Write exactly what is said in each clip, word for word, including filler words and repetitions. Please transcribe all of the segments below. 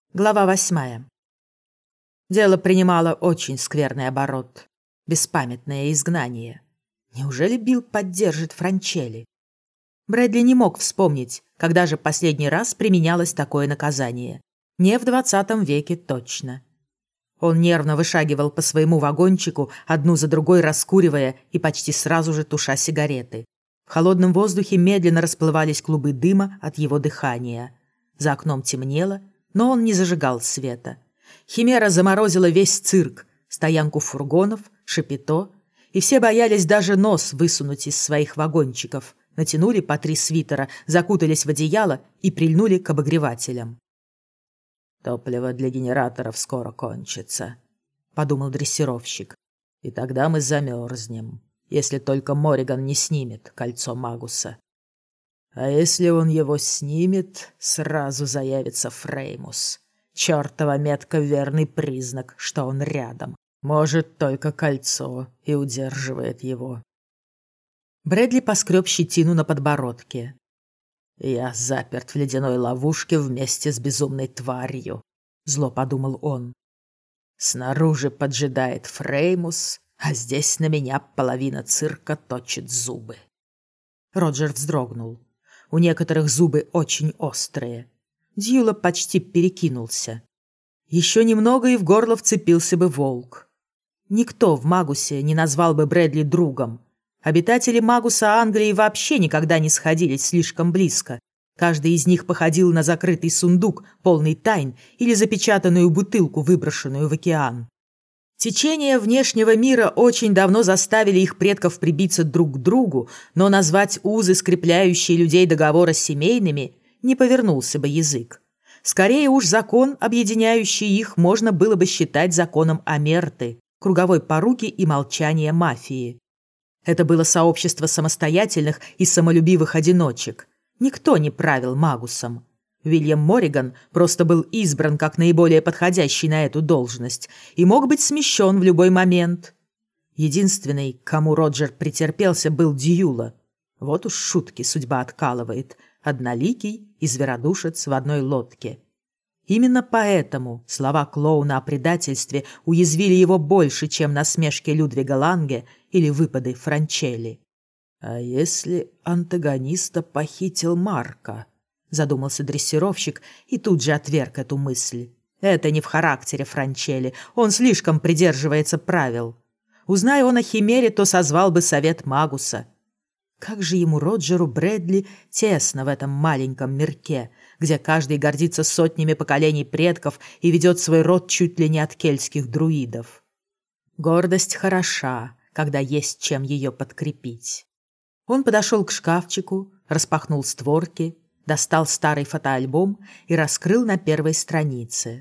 Глава восьмая. Дело принимало очень скверный оборот. Беспамятное изгнание. Неужели Билл поддержит Франчелли? Брэдли не мог вспомнить, когда же последний раз применялось такое наказание. Не в двадцатом веке точно. Он нервно вышагивал по своему вагончику, одну за другой раскуривая и почти сразу же туша сигареты. В холодном воздухе медленно расплывались клубы дыма от его дыхания. За окном темнело, но он не зажигал света. Химера заморозила весь цирк, стоянку фургонов, шапито, и все боялись даже нос высунуть из своих вагончиков, натянули по три свитера, закутались в одеяло и прильнули к обогревателям. «Топливо для генераторов скоро кончится», — подумал дрессировщик. «И тогда мы замерзнем, если только Морриган не снимет кольцо Магуса. А если он его снимет, сразу заявится Фреймус. Чёртова метка — верный признак, что он рядом. Может, только кольцо и удерживает его». Брэдли поскреб щетину на подбородке. «Я заперт в ледяной ловушке вместе с безумной тварью», — зло подумал он. «Снаружи поджидает Фреймус, а здесь на меня половина цирка точит зубы». Роджер вздрогнул. У некоторых зубы очень острые. Дьюла почти перекинулся. Еще немного, и в горло вцепился бы волк. Никто в Магусе не назвал бы Брэдли другом. Обитатели Магуса Англии вообще никогда не сходились слишком близко. Каждый из них походил на закрытый сундук, полный тайн, или запечатанную бутылку, выброшенную в океан. Течения внешнего мира очень давно заставили их предков прибиться друг к другу, но назвать узы, скрепляющие людей договора семейными, не повернулся бы язык. Скорее уж закон, объединяющий их, можно было бы считать законом Омерты, круговой поруки и молчания мафии. Это было сообщество самостоятельных и самолюбивых одиночек. Никто не правил Магусом. Уильям Морриган просто был избран как наиболее подходящий на эту должность и мог быть смещен в любой момент. Единственный, к кому Роджер претерпелся, был Дьюла. Вот уж шутки судьба откалывает. Одноликий и зверодушец в одной лодке. Именно поэтому слова клоуна о предательстве уязвили его больше, чем насмешки Людвига Ланге или выпады Франчелли. «А если антагониста похитил Марко?» — задумался дрессировщик и тут же отверг эту мысль. Это не в характере Франчелли, он слишком придерживается правил. Узнай он о Химере, то созвал бы совет Магуса. Как же ему, Роджеру Брэдли, тесно в этом маленьком мирке, где каждый гордится сотнями поколений предков и ведет свой род чуть ли не от кельтских друидов. Гордость хороша, когда есть чем ее подкрепить. Он подошел к шкафчику, распахнул створки, достал старый фотоальбом и раскрыл на первой странице.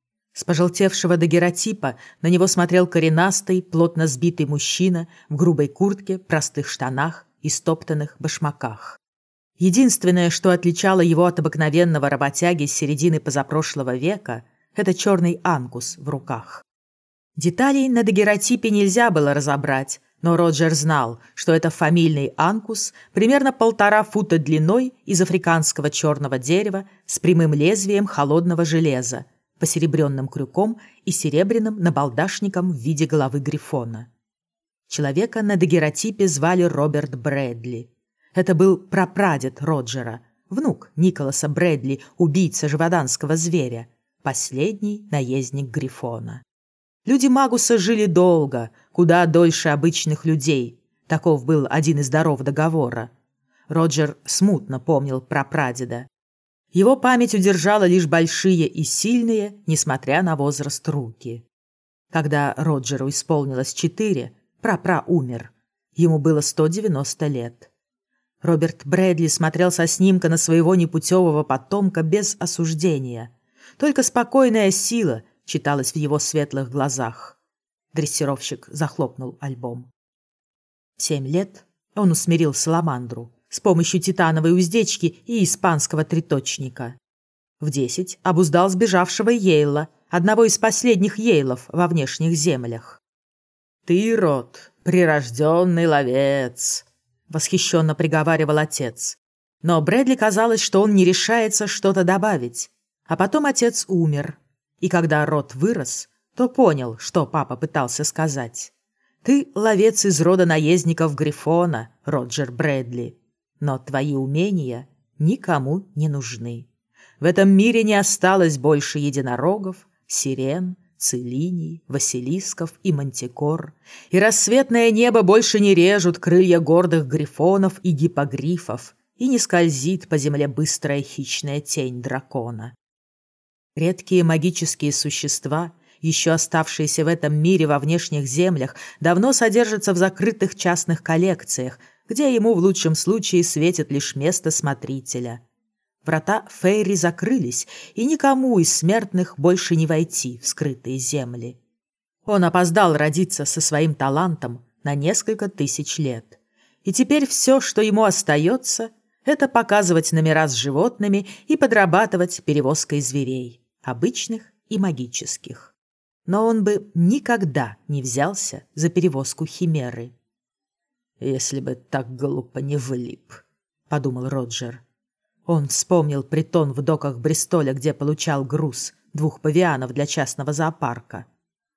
С пожелтевшего дагеротипа на него смотрел коренастый, плотно сбитый мужчина в грубой куртке, простых штанах и стоптанных башмаках. Единственное, что отличало его от обыкновенного работяги с середины позапрошлого века, это черный анкус в руках. Деталей на дагеротипе нельзя было разобрать, но Роджер знал, что это фамильный анкус примерно полтора фута длиной из африканского черного дерева с прямым лезвием холодного железа, посеребренным крюком и серебряным набалдашником в виде головы грифона. Человека на дагеротипе звали Роберт Брэдли. Это был прапрадед Роджера, внук Николаса Брэдли, убийца живоданского зверя, последний наездник грифона. Люди Магуса жили долго, куда дольше обычных людей. Таков был один из даров договора. Роджер смутно помнил прапрадеда. Его память удержала лишь большие и сильные, несмотря на возраст, руки. Когда Роджеру исполнилось четыре, прапра умер. Ему было сто девяносто лет. Роберт Брэдли смотрел со снимка на своего непутевого потомка без осуждения. Только спокойная сила читалась в его светлых глазах. Дрессировщик захлопнул альбом. В семь лет он усмирил саламандру с помощью титановой уздечки и испанского триточника. В десять обуздал сбежавшего Йейла, одного из последних Йейлов во внешних землях. «Ты, Рот, прирожденный ловец», — восхищенно приговаривал отец. Но Брэдли казалось, что он не решается что-то добавить. А потом отец умер, и когда Рот вырос, то понял, что папа пытался сказать. Ты ловец из рода наездников Грифона, Роджер Брэдли, но твои умения никому не нужны. В этом мире не осталось больше единорогов, сирен, целиний, василисков и мантикор, и рассветное небо больше не режут крылья гордых грифонов и гиппогрифов, и не скользит по земле быстрая хищная тень дракона. Редкие магические существа, еще оставшиеся в этом мире во внешних землях, давно содержатся в закрытых частных коллекциях, где ему в лучшем случае светит лишь место смотрителя. Врата Фейри закрылись, и никому из смертных больше не войти в скрытые земли. Он опоздал родиться со своим талантом на несколько тысяч лет. И теперь все, что ему остается, это показывать номера с животными и подрабатывать перевозкой зверей, обычных и магических. Но он бы никогда не взялся за перевозку химеры. «Если бы так глупо не влип», — подумал Роджер. Он вспомнил притон в доках Бристоля, где получал груз двух павианов для частного зоопарка.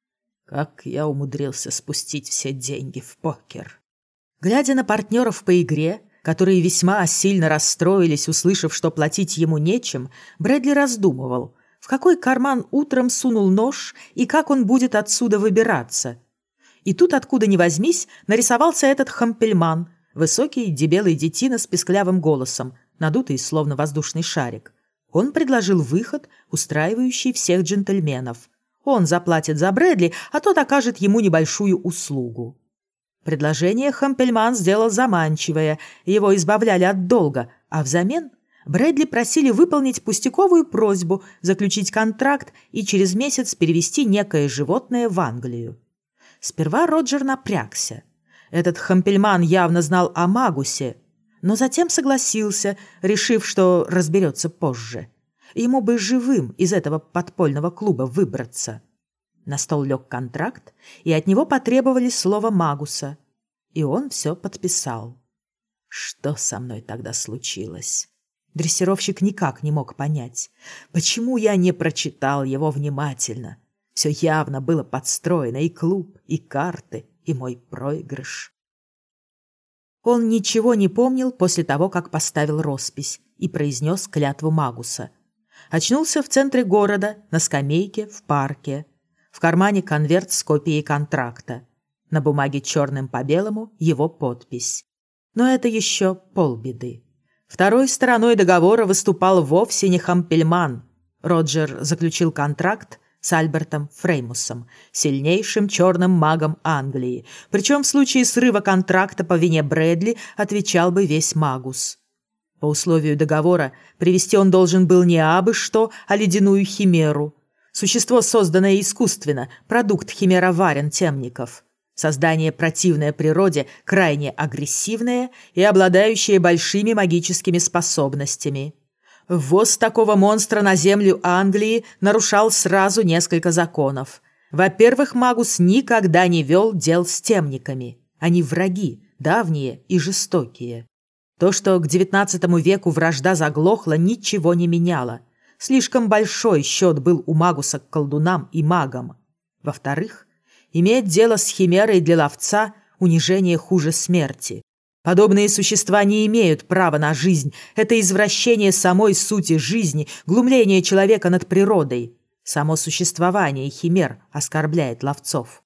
Как я умудрился спустить все деньги в покер. Глядя на партнеров по игре, которые весьма сильно расстроились, услышав, что платить ему нечем, Брэдли раздумывал, в какой карман утром сунул нож и как он будет отсюда выбираться. И тут, откуда ни возьмись, нарисовался этот хампельман, высокий дебелый детина с писклявым голосом, надутый словно воздушный шарик. Он предложил выход, устраивающий всех джентльменов. Он заплатит за Брэдли, а тот окажет ему небольшую услугу. Предложение Хампельман сделал заманчивое, его избавляли от долга, а взамен Брэдли просили выполнить пустяковую просьбу, заключить контракт и через месяц перевести некое животное в Англию. Сперва Роджер напрягся. Этот Хампельман явно знал о Магусе, но затем согласился, решив, что разберется позже. Ему бы живым из этого подпольного клуба выбраться. На стол лег контракт, и от него потребовали слова Магуса. И он все подписал. Что со мной тогда случилось? Дрессировщик никак не мог понять, почему я не прочитал его внимательно. Все явно было подстроено, и клуб, и карты, и мой проигрыш. Он ничего не помнил после того, как поставил роспись и произнес клятву Магуса. Очнулся в центре города, на скамейке, в парке. В кармане конверт с копией контракта. На бумаге черным по белому его подпись. Но это еще полбеды. Второй стороной договора выступал вовсе не Хампельман. Роджер заключил контракт с Альбертом Фреймусом, сильнейшим черным магом Англии. Причем в случае срыва контракта по вине Брэдли отвечал бы весь Магус. По условию договора привести он должен был не абы что, а ледяную химеру. Существо, созданное искусственно, продукт химероварен темников. Создание противное природе, крайне агрессивное и обладающее большими магическими способностями. Ввоз такого монстра на землю Англии нарушал сразу несколько законов. Во-первых, Магус никогда не вел дел с темниками. Они враги, давние и жестокие. То, что к девятнадцатому веку вражда заглохла, ничего не меняло. Слишком большой счет был у Магуса к колдунам и магам. Во-вторых, иметь дело с химерой для ловца – унижение хуже смерти. Подобные существа не имеют права на жизнь. Это извращение самой сути жизни, глумление человека над природой. Само существование химер оскорбляет ловцов.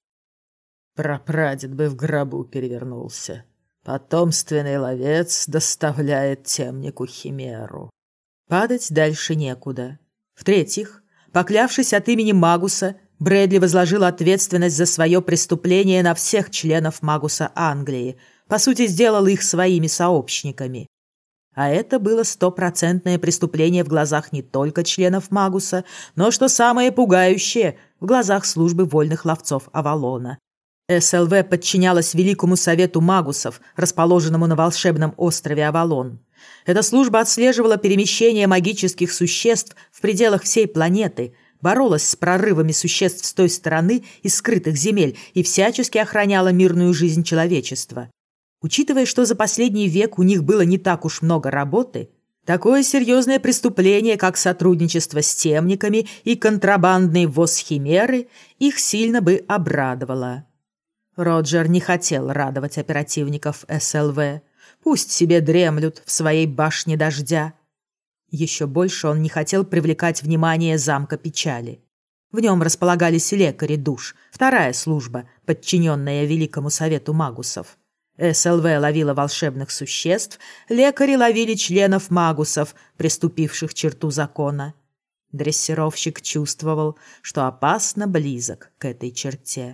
Прапрадед бы в гробу перевернулся. Потомственный ловец доставляет темнику химеру. Падать дальше некуда. В-третьих, поклявшись от имени Магуса, Брэдли возложил ответственность за свое преступление на всех членов Магуса Англии, по сути, сделал их своими сообщниками. А это было стопроцентное преступление в глазах не только членов Магуса, но, что самое пугающее, в глазах службы вольных ловцов Авалона. СЛВ подчинялась Великому Совету Магусов, расположенному на волшебном острове Авалон. Эта служба отслеживала перемещение магических существ в пределах всей планеты, боролась с прорывами существ с той стороны из скрытых земель и всячески охраняла мирную жизнь человечества. Учитывая, что за последний век у них было не так уж много работы, Такое серьезное преступление, как сотрудничество с темниками и контрабандный ввоз химеры, их сильно бы обрадовало. Роджер не хотел радовать оперативников эс эл вэ. Пусть себе дремлют в своей башне дождя. Еще больше он не хотел привлекать внимание замка печали. В нем располагались лекари душ, вторая служба, подчиненная Великому Совету Магусов. эс эл вэ ловила волшебных существ, лекари ловили членов магусов, приступивших черту закона. Дрессировщик чувствовал, что опасно близок к этой черте.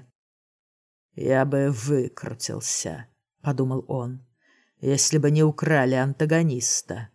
«Я бы выкрутился», — подумал он, — «если бы не украли антагониста».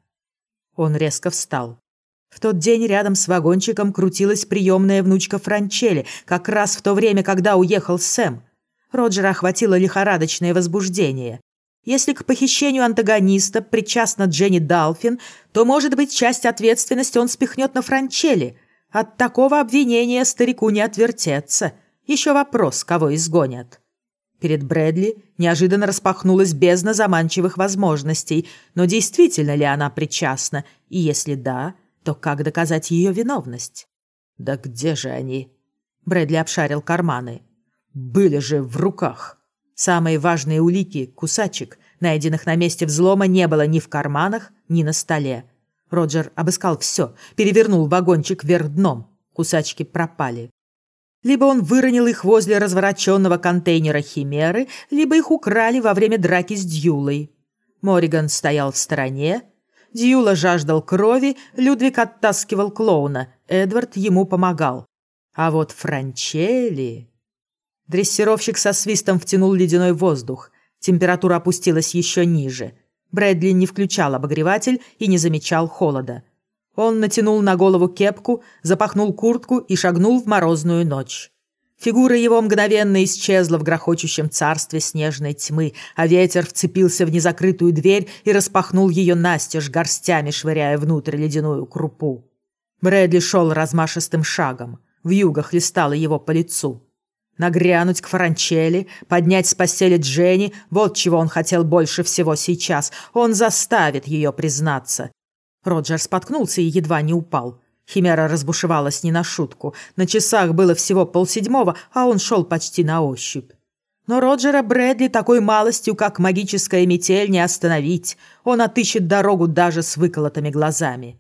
Он резко встал. В тот день рядом с вагончиком крутилась приемная внучка Франчелли, как раз в то время, когда уехал Сэм. Роджера охватило лихорадочное возбуждение. Если к похищению антагониста причастна Дженни Далфин, то, может быть, часть ответственности он спихнет на Франчелли. От такого обвинения старику не отвертеться. Еще вопрос, кого изгонят. Перед Брэдли неожиданно распахнулась бездна заманчивых возможностей, но действительно ли она причастна, и если да, то как доказать ее виновность? «Да где же они?» Брэдли обшарил карманы. «Были же в руках». Самые важные улики, кусачек, найденных на месте взлома, не было ни в карманах, ни на столе. Роджер обыскал все, перевернул вагончик вверх дном. Кусачки пропали. Либо он выронил их возле развороченного контейнера химеры, либо их украли во время драки с Дьюлой. Морриган стоял в стороне. Дьюла жаждал крови, Людвиг оттаскивал клоуна, Эдвард ему помогал. А вот Франчелли... Дрессировщик со свистом втянул ледяной воздух. Температура опустилась еще ниже. Брэдли не включал обогреватель и не замечал холода. Он натянул на голову кепку, запахнул куртку и шагнул в морозную ночь. Фигура его мгновенно исчезла в грохочущем царстве снежной тьмы, а ветер вцепился в незакрытую дверь и распахнул ее настежь, горстями швыряя внутрь ледяную крупу. Брэдли шел размашистым шагом. Вьюга хлестала его по лицу. Нагрянуть к Франчелли, поднять с постели Дженни – вот чего он хотел больше всего сейчас. Он заставит ее признаться. Роджер споткнулся и едва не упал. Химера разбушевалась не на шутку. На часах было всего полседьмого, а он шел почти на ощупь. Но Роджера Брэдли такой малостью, как магическая метель, не остановить. Он отыщет дорогу даже с выколотыми глазами.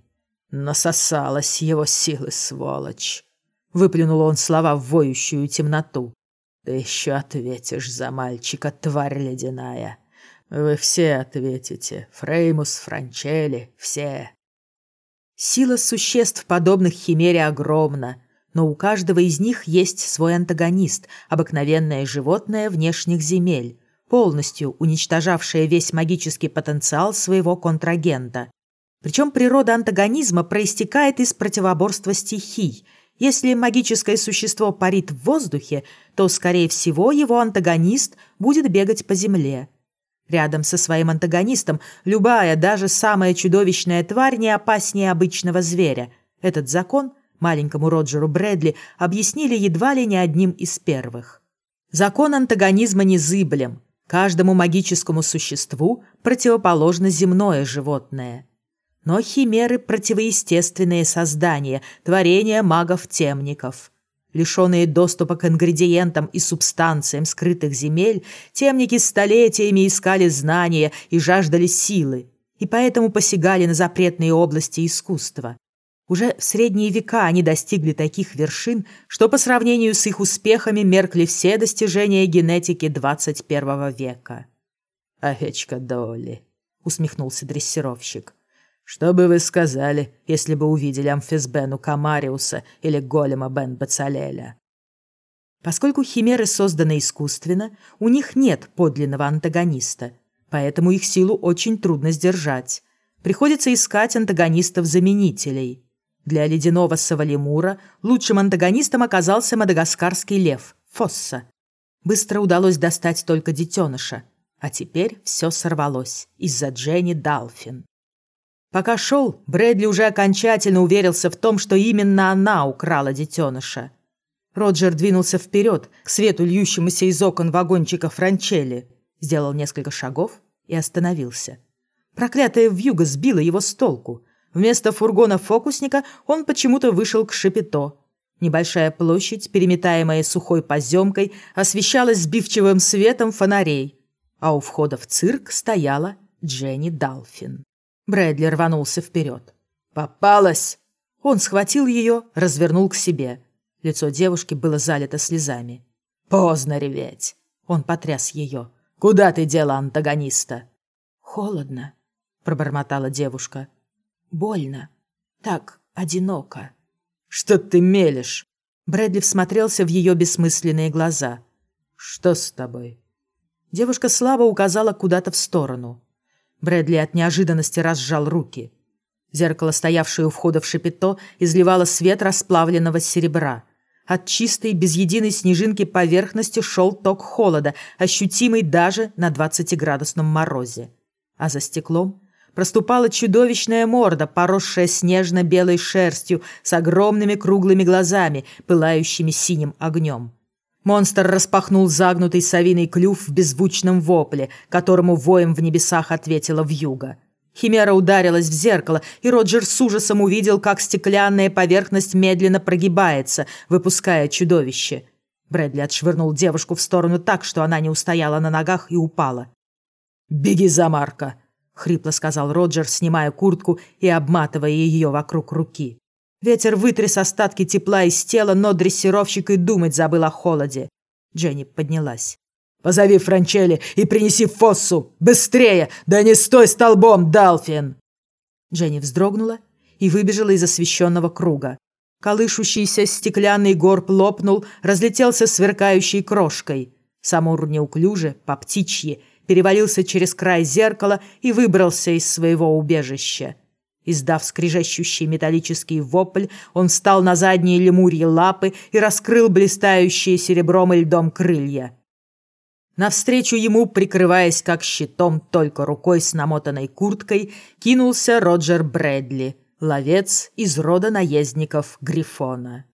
Насосалась его силы, сволочь. Выплюнул он слова в воющую темноту. «Ты еще ответишь за мальчика, тварь ледяная. Вы все ответите. Фреймус, Франчелли, все». Сила существ, подобных химере, огромна, но у каждого из них есть свой антагонист, обыкновенное животное внешних земель, полностью уничтожавшее весь магический потенциал своего контрагента. Причем природа антагонизма проистекает из противоборства стихий. Если магическое существо парит в воздухе, то, скорее всего, его антагонист будет бегать по земле. Рядом со своим антагонистом любая, даже самая чудовищная тварь не опаснее обычного зверя. Этот закон маленькому Роджеру Брэдли объяснили едва ли не одним из первых. Закон антагонизма незыблем. Каждому магическому существу противоположно земное животное. Но химеры – противоестественные создания, творения магов-темников. Лишенные доступа к ингредиентам и субстанциям скрытых земель, темники столетиями искали знания и жаждали силы, и поэтому посягали на запретные области искусства. Уже в средние века они достигли таких вершин, что по сравнению с их успехами меркли все достижения генетики двадцать первого века. «Овечка Долли», — усмехнулся дрессировщик. «Что бы вы сказали, если бы увидели Амфисбену Камариуса или голема Бен Бацалеля?» Поскольку химеры созданы искусственно, у них нет подлинного антагониста, поэтому их силу очень трудно сдержать. Приходится искать антагонистов-заменителей. Для ледяного Савалимура лучшим антагонистом оказался мадагаскарский лев – Фосса. Быстро удалось достать только детеныша, а теперь все сорвалось из-за Дженни Далфин. Пока шел, Брэдли уже окончательно уверился в том, что именно она украла детеныша. Роджер двинулся вперед, к свету, льющемуся из окон вагончика Франчелли, сделал несколько шагов и остановился. Проклятая вьюга сбила его с толку. Вместо фургона фокусника он почему-то вышел к Шапито. Небольшая площадь, переметаемая сухой поземкой, освещалась сбивчивым светом фонарей, а у входа в цирк стояла Дженни Далфин. Брэдли рванулся вперед. «Попалась!» Он схватил ее, развернул к себе. Лицо девушки было залито слезами. «Поздно реветь!» Он потряс ее. «Куда ты дела антагониста?» «Холодно», — пробормотала девушка. «Больно. Так одиноко». «Что ты мелешь?» Брэдли всмотрелся в ее бессмысленные глаза. «Что с тобой?» Девушка слабо указала куда-то в сторону. Брэдли от неожиданности разжал руки. Зеркало, стоявшее у входа в Шапито, изливало свет расплавленного серебра. От чистой, без единой снежинки поверхности шел ток холода, ощутимый даже на двадцатиградусном морозе. А за стеклом проступала чудовищная морда, поросшая снежно-белой шерстью, с огромными круглыми глазами, пылающими синим огнем. Монстр распахнул загнутый совиный клюв в беззвучном вопле, которому воем в небесах ответила вьюга. Химера ударилась в зеркало, и Роджер с ужасом увидел, как стеклянная поверхность медленно прогибается, выпуская чудовище. Брэдли отшвырнул девушку в сторону так, что она не устояла на ногах и упала. «Беги за Марко!» — хрипло сказал Роджер, снимая куртку и обматывая ее вокруг руки. Ветер вытряс остатки тепла из тела, но дрессировщик и думать забыл о холоде. Дженни поднялась. «Позови Франчелли и принеси Фоссу! Быстрее! Да не стой столбом, Далфин!» Дженни вздрогнула и выбежала из освещенного круга. Колышущийся стеклянный горб лопнул, разлетелся сверкающей крошкой. Самур неуклюже, по птичьи, перевалился через край зеркала и выбрался из своего убежища. Издав скрежещущий металлический вопль, он встал на задние лемурьи лапы и раскрыл блистающие серебром и льдом крылья. Навстречу ему, прикрываясь как щитом только рукой с намотанной курткой, кинулся Роджер Брэдли, ловец из рода наездников Грифона.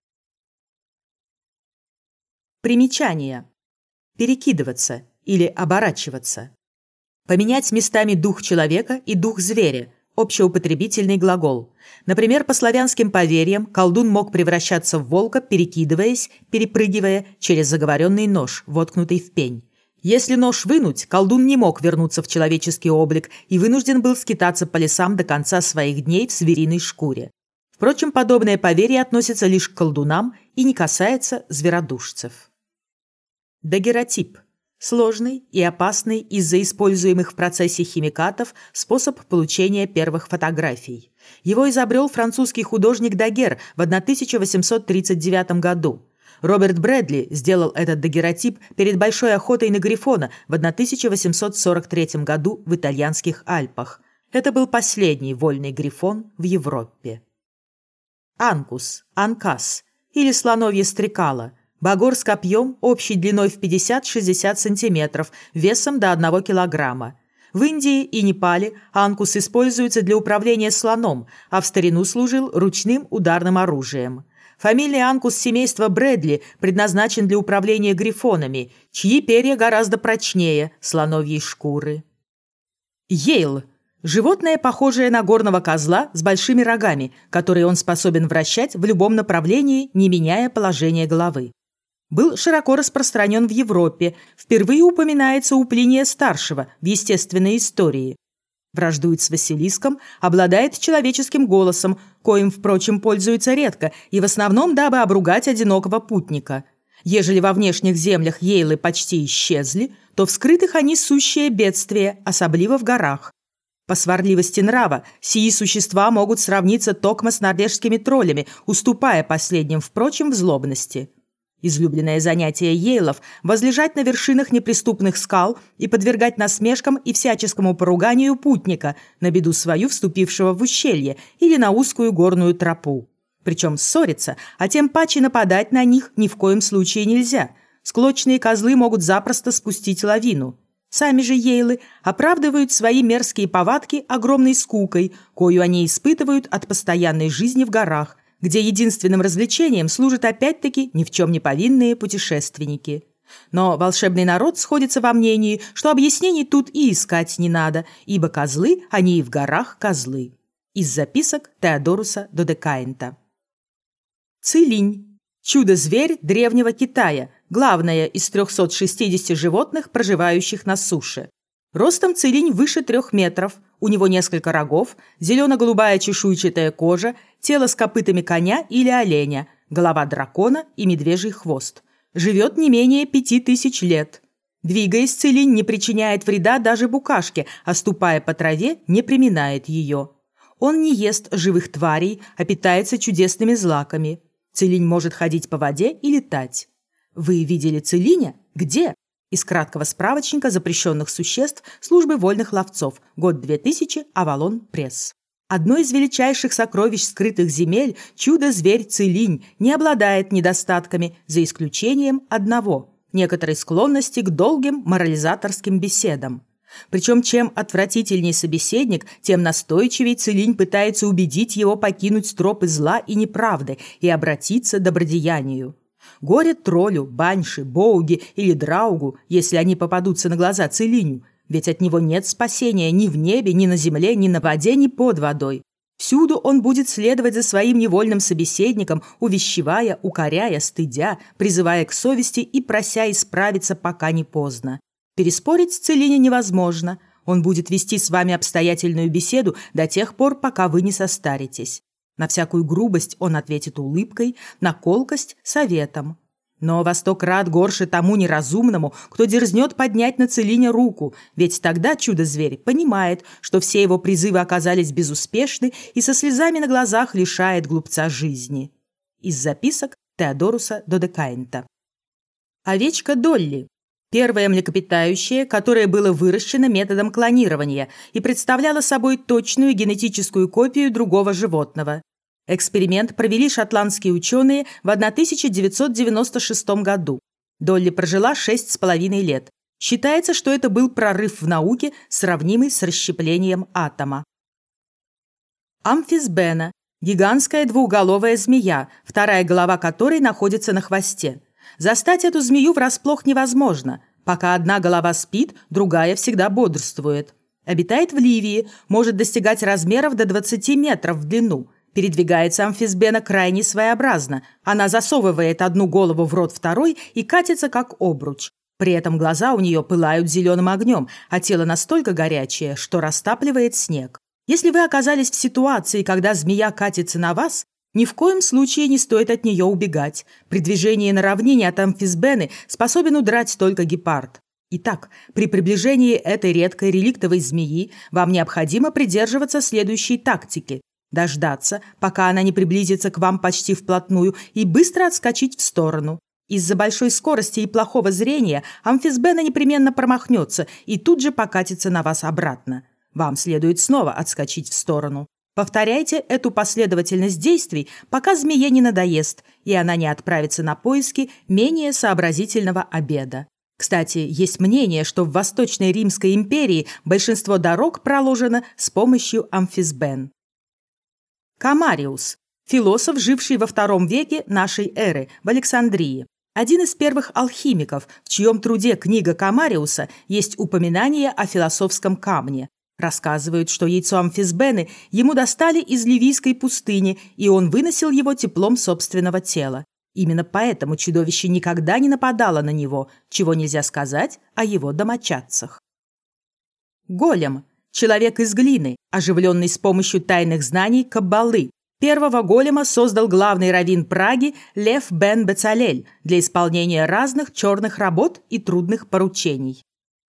Примечание. Перекидываться или оборачиваться. Поменять местами дух человека и дух зверя. Общеупотребительный глагол. Например, по славянским поверьям колдун мог превращаться в волка, перекидываясь, перепрыгивая через заговоренный нож, воткнутый в пень. Если нож вынуть, колдун не мог вернуться в человеческий облик и вынужден был скитаться по лесам до конца своих дней в звериной шкуре. Впрочем, подобное поверье относится лишь к колдунам и не касается зверодушцев. Дагеротип. Сложный и опасный из-за используемых в процессе химикатов способ получения первых фотографий. Его изобрел французский художник Дагер в тысяча восемьсот тридцать девятом году. Роберт Брэдли сделал этот дагеротип перед большой охотой на грифона в тысяча восемьсот сорок третьем году в итальянских Альпах. Это был последний вольный грифон в Европе. Анкус, анкас или слоновье стрекало. Багор с копьем общей длиной в пятьдесят-шестьдесят сантиметров, весом до одного килограмма. В Индии и Непале анкус используется для управления слоном, а в старину служил ручным ударным оружием. Фамильный анкус семейства Брэдли предназначен для управления грифонами, чьи перья гораздо прочнее слоновьей шкуры. Йейл – животное, похожее на горного козла с большими рогами, которые он способен вращать в любом направлении, не меняя положение головы. Был широко распространен в Европе, впервые упоминается у Плиния-старшего в естественной истории. Враждует с Василиском, обладает человеческим голосом, коим, впрочем, пользуется редко и в основном дабы обругать одинокого путника. Ежели во внешних землях йейлы почти исчезли, то в скрытых они сущее бедствие, особливо в горах. По сварливости нрава сии существа могут сравниться токмо с норвежскими троллями, уступая последним, впрочем, в злобности. Излюбленное занятие йейлов – возлежать на вершинах неприступных скал и подвергать насмешкам и всяческому поруганию путника, на беду свою вступившего в ущелье или на узкую горную тропу. Причем ссориться, а тем паче нападать на них ни в коем случае нельзя. Склочные козлы могут запросто спустить лавину. Сами же йейлы оправдывают свои мерзкие повадки огромной скукой, кою они испытывают от постоянной жизни в горах, где единственным развлечением служат опять-таки ни в чем не повинные путешественники. Но волшебный народ сходится во мнении, что объяснений тут и искать не надо, ибо козлы, они и в горах козлы. Из записок Теодоруса Додекаинта. Цилинь. Чудо-зверь древнего Китая, главное из трёхсот шестидесяти животных, проживающих на суше. Ростом цилинь выше трех метров, у него несколько рогов, зелено-голубая чешуйчатая кожа, тело с копытами коня или оленя, голова дракона и медвежий хвост. Живет не менее пяти тысяч лет. Двигаясь, цилинь не причиняет вреда даже букашке, а ступая по траве, не преминает ее. Он не ест живых тварей, а питается чудесными злаками. Цилинь может ходить по воде и летать. Вы видели цилиня? Где? Из краткого справочника запрещенных существ Службы вольных ловцов. Год две тысячи, Авалон Пресс. Одно из величайших сокровищ скрытых земель, чудо-зверь цилинь, не обладает недостатками, за исключением одного – некоторой склонности к долгим морализаторским беседам. Причем чем отвратительней собеседник, тем настойчивее цилинь пытается убедить его покинуть тропы зла и неправды и обратиться к добродеянию. Горе троллю, банши, боуги или драугу, если они попадутся на глаза цилиню, ведь от него нет спасения ни в небе, ни на земле, ни на воде, ни под водой. Всюду он будет следовать за своим невольным собеседником, увещевая, укоряя, стыдя, призывая к совести и прося исправиться, пока не поздно. Переспорить с цилинем невозможно. Он будет вести с вами обстоятельную беседу до тех пор, пока вы не состаритесь. На всякую грубость он ответит улыбкой, на колкость – советом. Но во сто крат горше тому неразумному, кто дерзнет поднять на цилиня руку, ведь тогда чудо-зверь понимает, что все его призывы оказались безуспешны и со слезами на глазах лишает глупца жизни. Из записок Теодоруса Додекаинта. Овечка Долли. Первое млекопитающее, которое было выращено методом клонирования и представляло собой точную генетическую копию другого животного. Эксперимент провели шотландские ученые в тысяча девятьсот девяносто шестом году. Долли прожила шесть с половиной лет. Считается, что это был прорыв в науке, сравнимый с расщеплением атома. Амфисбена – гигантская двухголовая змея, вторая голова которой находится на хвосте. Застать эту змею врасплох невозможно. Пока одна голова спит, другая всегда бодрствует. Обитает в Ливии, может достигать размеров до двадцати метров в длину. Передвигается амфисбена крайне своеобразно. Она засовывает одну голову в рот второй и катится, как обруч. При этом глаза у нее пылают зеленым огнем, а тело настолько горячее, что растапливает снег. Если вы оказались в ситуации, когда змея катится на вас, ни в коем случае не стоит от нее убегать. При движении на равнине от амфисбены способен удрать только гепард. Итак, при приближении этой редкой реликтовой змеи вам необходимо придерживаться следующей тактики. Дождаться, пока она не приблизится к вам почти вплотную, и быстро отскочить в сторону. Из-за большой скорости и плохого зрения амфисбена непременно промахнется и тут же покатится на вас обратно. Вам следует снова отскочить в сторону. Повторяйте эту последовательность действий, пока змее не надоест, и она не отправится на поиски менее сообразительного обеда. Кстати, есть мнение, что в Восточной Римской империи большинство дорог проложено с помощью амфисбен. Камариус – философ, живший во втором веке нашей эры в Александрии. Один из первых алхимиков, в чьем труде «Книга Камариуса» есть упоминание о философском камне. Рассказывают, что яйцо амфисбены ему достали из ливийской пустыни, и он выносил его теплом собственного тела. Именно поэтому чудовище никогда не нападало на него, чего нельзя сказать о его домочадцах. Голем – человек из глины, оживленный с помощью тайных знаний каббалы. Первого голема создал главный раввин Праги Лев бен Бецалель для исполнения разных черных работ и трудных поручений.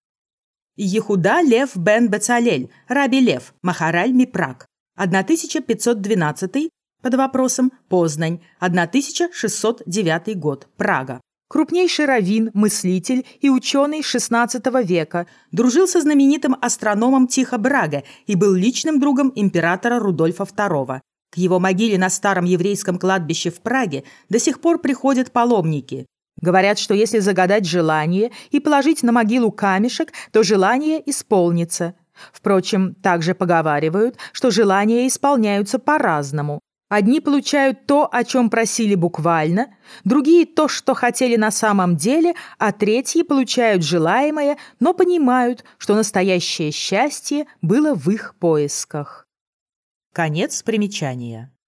Ехуда Лев бен Бецалель, Раби Лев, Махараль Мипраг, тысяча пятьсот двенадцатый, под вопросом Познань, тысяча шестьсот девятый год, Прага. Крупнейший раввин, мыслитель и ученый шестнадцатого века, дружил со знаменитым астрономом Тихо Браге и был личным другом императора Рудольфа второго. К его могиле на старом еврейском кладбище в Праге до сих пор приходят паломники. Говорят, что если загадать желание и положить на могилу камешек, то желание исполнится. Впрочем, также поговаривают, что желания исполняются по-разному. Одни получают то, о чем просили буквально, другие – то, что хотели на самом деле, а третьи получают желаемое, но понимают, что настоящее счастье было в их поисках. Конец примечания.